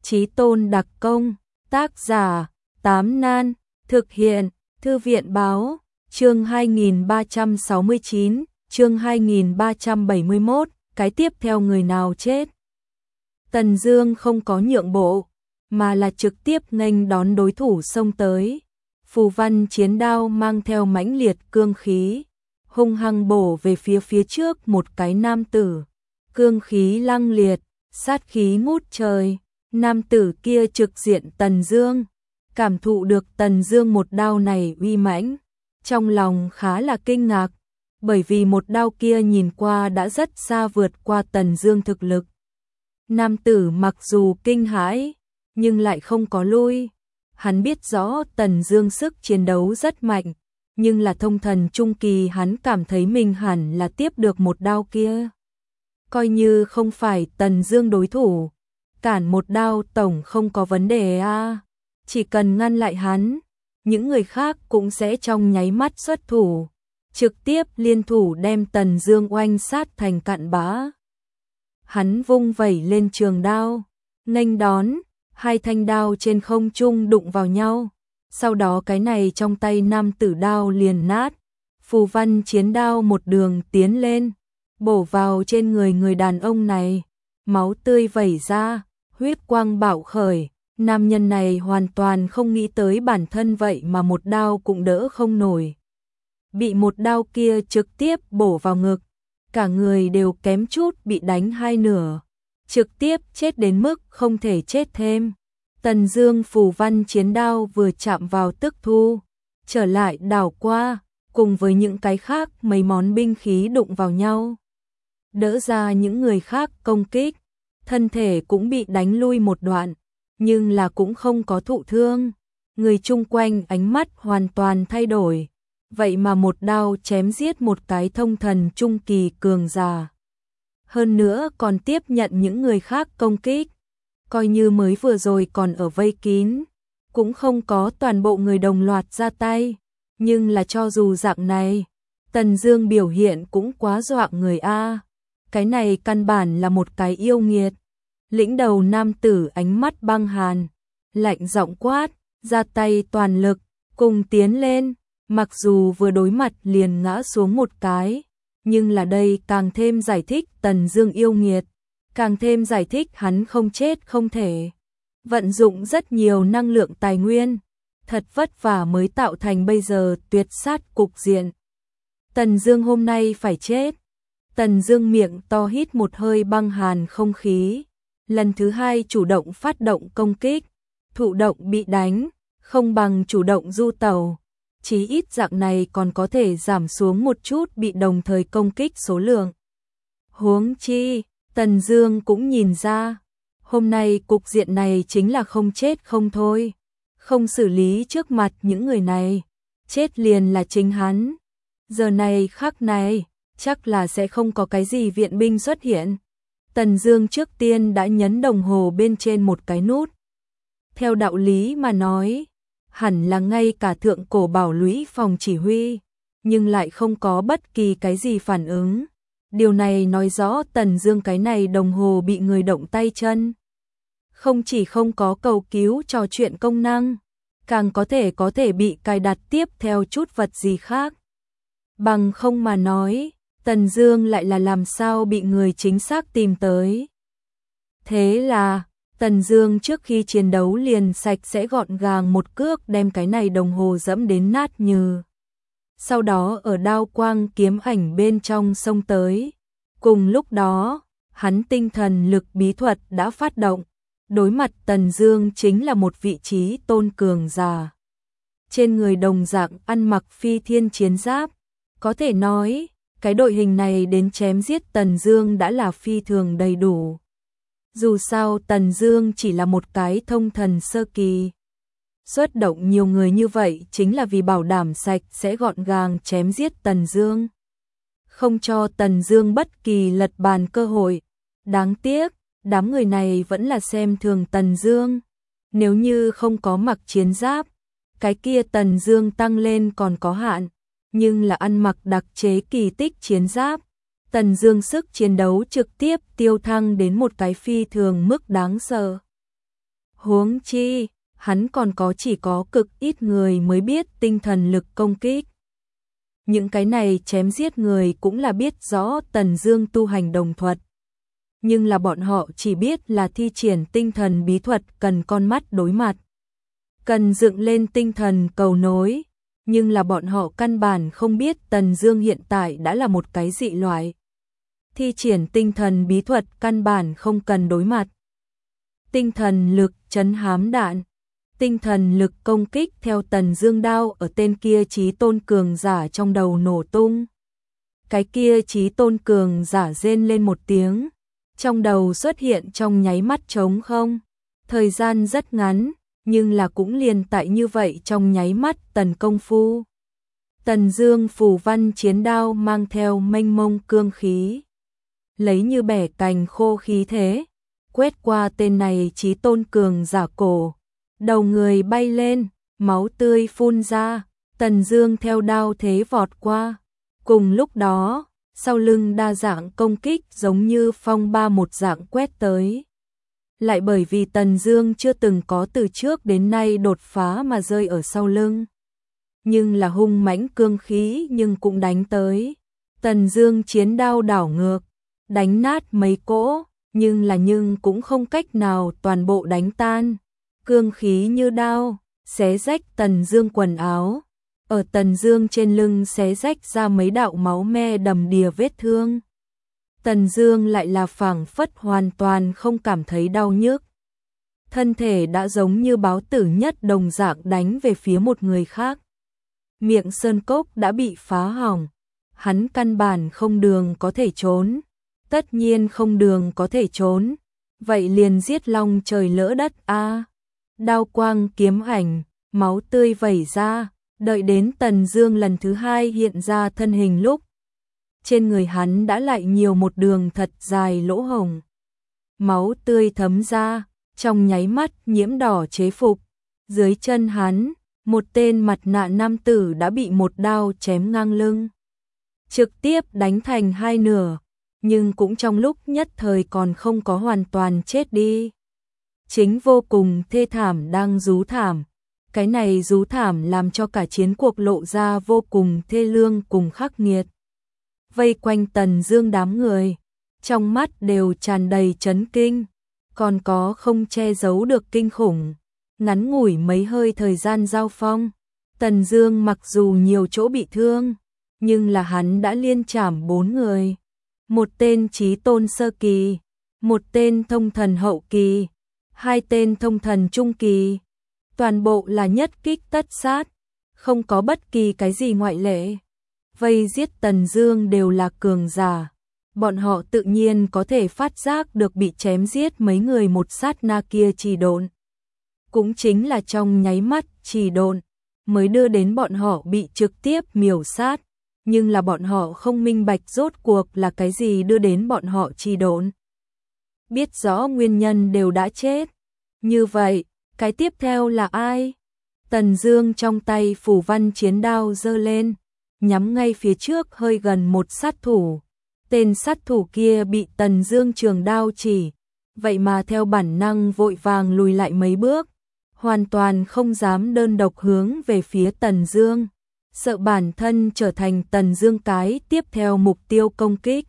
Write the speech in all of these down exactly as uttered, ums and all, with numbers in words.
Chí Tôn đặc công, tác giả, Tám Nan, thực hiện, Thư viện báo, chương hai nghìn ba trăm sáu mươi chín, chương hai nghìn ba trăm bảy mươi mốt, cái tiếp theo người nào chết. Tần Dương không có nhượng bộ, mà là trực tiếp nghênh đón đối thủ xông tới. Phù văn chiến đao mang theo mãnh liệt cương khí, hung hăng bổ về phía phía trước một cái nam tử. Cương khí lăng liệt, sát khí ngút trời, nam tử kia trực diện Tần Dương, cảm thụ được Tần Dương một đao này uy mãnh, trong lòng khá là kinh ngạc, bởi vì một đao kia nhìn qua đã rất xa vượt qua Tần Dương thực lực. Nam tử mặc dù kinh hãi, nhưng lại không có lui. Hắn biết rõ Tần Dương sức chiến đấu rất mạnh, nhưng là thông thần trung kỳ hắn cảm thấy mình hẳn là tiếp được một đao kia. Coi như không phải Tần Dương đối thủ, cản một đao tổng không có vấn đề a. À. Chỉ cần ngăn lại hắn, những người khác cũng sẽ trong nháy mắt xuất thủ, trực tiếp liên thủ đem Tần Dương oanh sát thành cặn bã. Hắn vung vẩy lên trường đao, nghênh đón, hai thanh đao trên không trung đụng vào nhau, sau đó cái này trong tay nam tử đao liền nát, phù văn chiến đao một đường tiến lên, bổ vào trên người người đàn ông này, máu tươi vẩy ra, huyết quang bạo khởi, nam nhân này hoàn toàn không nghĩ tới bản thân vậy mà một đao cũng đỡ không nổi. Bị một đao kia trực tiếp bổ vào ngực, cả người đều kém chút bị đánh hai nửa, trực tiếp chết đến mức không thể chết thêm. Tần Dương phù văn chiến đao vừa chạm vào tức thu, trở lại đảo qua, cùng với những cái khác mấy món binh khí đụng vào nhau, đỡ ra những người khác công kích, thân thể cũng bị đánh lui một đoạn, nhưng là cũng không có thụ thương. Người chung quanh ánh mắt hoàn toàn thay đổi, vậy mà một đao chém giết một cái thông thần trung kỳ cường giả. Hơn nữa còn tiếp nhận những người khác công kích, coi như mới vừa rồi còn ở vây kín, cũng không có toàn bộ người đồng loạt ra tay, nhưng là cho dù dạng này, Tần Dương biểu hiện cũng quá dọa người a. Cái này căn bản là một cái yêu nghiệt. Lĩnh đầu nam tử ánh mắt băng hàn, lạnh giọng quát, ra tay toàn lực, cùng tiến lên. Mặc dù vừa đối mặt liền ngã xuống một cái, nhưng là đây càng thêm giải thích Tần Dương yêu nghiệt, càng thêm giải thích hắn không chết không thể. Vận dụng rất nhiều năng lượng tài nguyên, thật vất vả mới tạo thành bây giờ tuyệt sát cục diện. Tần Dương hôm nay phải chết. Tần Dương miệng to hít một hơi băng hàn không khí, lần thứ hai chủ động phát động công kích, thụ động bị đánh, không bằng chủ động du tẩu. Chí ít dạng này còn có thể giảm xuống một chút bị đồng thời công kích số lượng. Huống chi, Tần Dương cũng nhìn ra, hôm nay cục diện này chính là không chết không thôi. Không xử lý trước mặt những người này, chết liền là chính hắn. Giờ này khắc này, chắc là sẽ không có cái gì viện binh xuất hiện. Tần Dương trước tiên đã nhấn đồng hồ bên trên một cái nút. Theo đạo lý mà nói, hẳn là ngay cả thượng cổ bảo lũy phòng chỉ huy, nhưng lại không có bất kỳ cái gì phản ứng. Điều này nói rõ Tần Dương cái này đồng hồ bị người động tay chân. Không chỉ không có cầu cứu trò chuyện công năng, càng có thể có thể bị cài đặt tiếp theo chút vật gì khác. Bằng không mà nói, Tần Dương lại là làm sao bị người chính xác tìm tới. Thế là Tần Dương trước khi chiến đấu liền sạch sẽ gọn gàng một cước đem cái này đồng hồ dẫm đến nát nhừ. Sau đó ở đao quang kiếm ảnh bên trong xông tới. Cùng lúc đó, hắn tinh thần lực bí thuật đã phát động. Đối mặt Tần Dương chính là một vị trí tôn cường giả. Trên người đồng dạng ăn mặc phi thiên chiến giáp. Có thể nói, cái đội hình này đến chém giết Tần Dương đã là phi thường đầy đủ. Dù sao Tần Dương chỉ là một cái thông thần sơ kỳ. Xuất động nhiều người như vậy chính là vì bảo đảm sạch sẽ gọn gàng chém giết Tần Dương. Không cho Tần Dương bất kỳ lật bàn cơ hội. Đáng tiếc, đám người này vẫn là xem thường Tần Dương. Nếu như không có mặc chiến giáp, cái kia Tần Dương tăng lên còn có hạn. Nhưng là ăn mặc đặc chế kỳ tích chiến giáp, Tần Dương sức chiến đấu trực tiếp tiêu thăng đến một cái phi thường mức đáng sợ. Huống chi, hắn còn có chỉ có cực ít người mới biết tinh thần lực công kích. Những cái này chém giết người cũng là biết rõ Tần Dương tu hành đồng thuật. Nhưng là bọn họ chỉ biết là thi triển tinh thần bí thuật cần con mắt đối mặt. Cần dựng lên tinh thần cầu nối. Nhưng là bọn họ căn bản không biết Tần Dương hiện tại đã là một cái dị loại. Thi triển tinh thần bí thuật căn bản không cần đối mặt. Tinh thần lực trấn hám đạn. Tinh thần lực công kích theo Tần Dương đao ở tên kia chí tôn cường giả trong đầu nổ tung. Cái kia chí tôn cường giả rên lên một tiếng, trong đầu xuất hiện trong nháy mắt trống không. Thời gian rất ngắn, nhưng là cũng liền tại như vậy trong nháy mắt tần công phu. Tần Dương phù văn chiến đao mang theo mênh mông cương khí, lấy như bẻ cành khô khí thế, quét qua tên này chí tôn cường giả cổ. Đầu người bay lên, máu tươi phun ra, Tần Dương theo đao thế vọt qua. Cùng lúc đó, sau lưng đa dạng công kích giống như phong ba một dạng quét tới. Lại bởi vì Tần Dương chưa từng có từ trước đến nay đột phá mà rơi ở sau lưng. Nhưng là hung mãnh cương khí nhưng cũng đánh tới. Tần Dương chiến đao đảo ngược, đánh nát mấy cỗ, nhưng là nhưng cũng không cách nào toàn bộ đánh tan. Cương khí như đao, xé rách Tần Dương quần áo. Ở Tần Dương trên lưng xé rách ra mấy đạo máu me đầm đìa vết thương. Tần Dương lại là phảng phất hoàn toàn không cảm thấy đau nhức. Thân thể đã giống như báo tử nhất đồng dạng đánh về phía một người khác. Miệng sơn cốc đã bị phá hỏng. Hắn căn bản không đường có thể trốn. Tất nhiên không đường có thể trốn. Vậy liền giết long trời lỡ đất a. À, đao quang kiếm ảnh, máu tươi vẩy ra. Đợi đến Tần Dương lần thứ hai hiện ra thân hình lúc, trên người hắn đã lại nhiều một đường thật dài lỗ hổng. Máu tươi thấm ra, trong nháy mắt nhiễm đỏ chế phục. Dưới chân hắn, một tên mặt nạ nam tử đã bị một đao chém ngang lưng, trực tiếp đánh thành hai nửa, nhưng cũng trong lúc nhất thời còn không có hoàn toàn chết đi. Chính vô cùng thê thảm đang rú thảm. Cái này rú thảm làm cho cả chiến cuộc lộ ra vô cùng thê lương cùng khắc nghiệt. Vây quanh Tần Dương đám người, trong mắt đều tràn đầy chấn kinh, còn có không che giấu được kinh khủng. Ngắn ngủi mấy hơi thời gian giao phong, Tần Dương mặc dù nhiều chỗ bị thương, nhưng là hắn đã liên trảm bốn người. Một tên chí tôn sơ kỳ, một tên thông thần hậu kỳ, hai tên thông thần trung kỳ. Toàn bộ là nhất kích tất sát, không có bất kỳ cái gì ngoại lệ. Vây giết Tần Dương đều là cường giả, bọn họ tự nhiên có thể phát giác được bị chém giết mấy người một sát na kia trì độn. Cũng chính là trong nháy mắt trì độn mới đưa đến bọn họ bị trực tiếp miểu sát, nhưng là bọn họ không minh bạch rốt cuộc là cái gì đưa đến bọn họ trì độn. Biết rõ nguyên nhân đều đã chết. Như vậy, cái tiếp theo là ai? Tần Dương trong tay phù văn chiến đao giơ lên, nhắm ngay phía trước hơi gần một sát thủ. Tên sát thủ kia bị Tần Dương trường đao chỉ, vậy mà theo bản năng vội vàng lùi lại mấy bước, hoàn toàn không dám đơn độc hướng về phía Tần Dương, sợ bản thân trở thành Tần Dương cái tiếp theo mục tiêu công kích.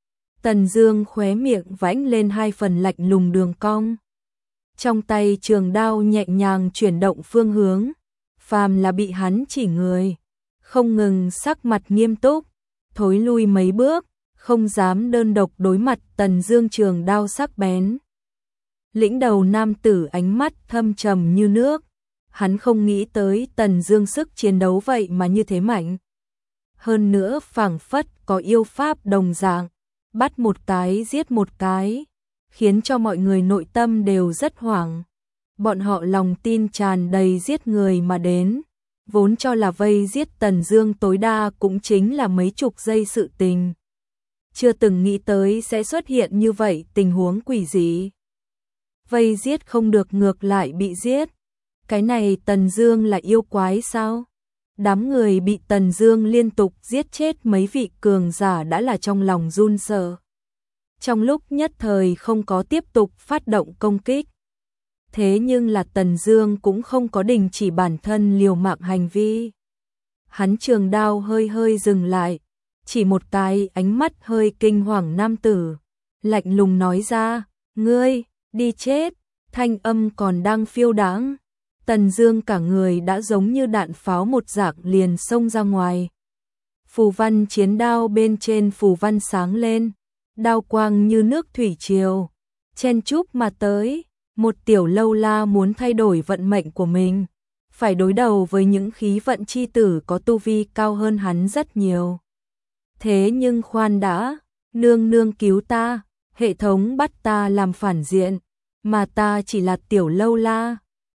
Tần Dương khóe miệng vãnh lên hai phần lạnh lùng đường cong. Trong tay trường đao nhẹ nhàng chuyển động phương hướng, phàm là bị hắn chỉ người, không ngừng sắc mặt nghiêm túc, thối lui mấy bước, không dám đơn độc đối mặt Tần Dương trường đao sắc bén. Lĩnh đầu nam tử ánh mắt thâm trầm như nước, hắn không nghĩ tới Tần Dương sức chiến đấu vậy mà như thế mạnh. Hơn nữa phảng phất có yêu pháp đồng dạng, bắt một cái giết một cái, khiến cho mọi người nội tâm đều rất hoảng. Bọn họ lòng tin tràn đầy giết người mà đến, vốn cho là vây giết Tần Dương tối đa cũng chính là mấy chục giây sự tình. Chưa từng nghĩ tới sẽ xuất hiện như vậy tình huống quỷ dị. Vây giết không được ngược lại bị giết. Cái này Tần Dương là yêu quái sao? Đám người bị Tần Dương liên tục giết chết mấy vị cường giả đã là trong lòng run sợ. Trong lúc nhất thời không có tiếp tục phát động công kích. Thế nhưng là Tần Dương cũng không có đình chỉ bản thân liều mạng hành vi. Hắn trường đao hơi hơi dừng lại, chỉ một cái ánh mắt hơi kinh hoàng nam tử, lạnh lùng nói ra, ngươi, đi chết, thanh âm còn đang phiêu đãng. Tần Dương cả người đã giống như đạn pháo một dạng liền xông ra ngoài. Phù văn chiến đao bên trên phù văn sáng lên, đao quang như nước thủy triều, chen chúc mà tới. Một tiểu lâu la muốn thay đổi vận mệnh của mình, phải đối đầu với những khí vận chi tử có tu vi cao hơn hắn rất nhiều. Thế nhưng khoan đã, nương nương cứu ta, hệ thống bắt ta làm phản diện, mà ta chỉ là tiểu lâu la,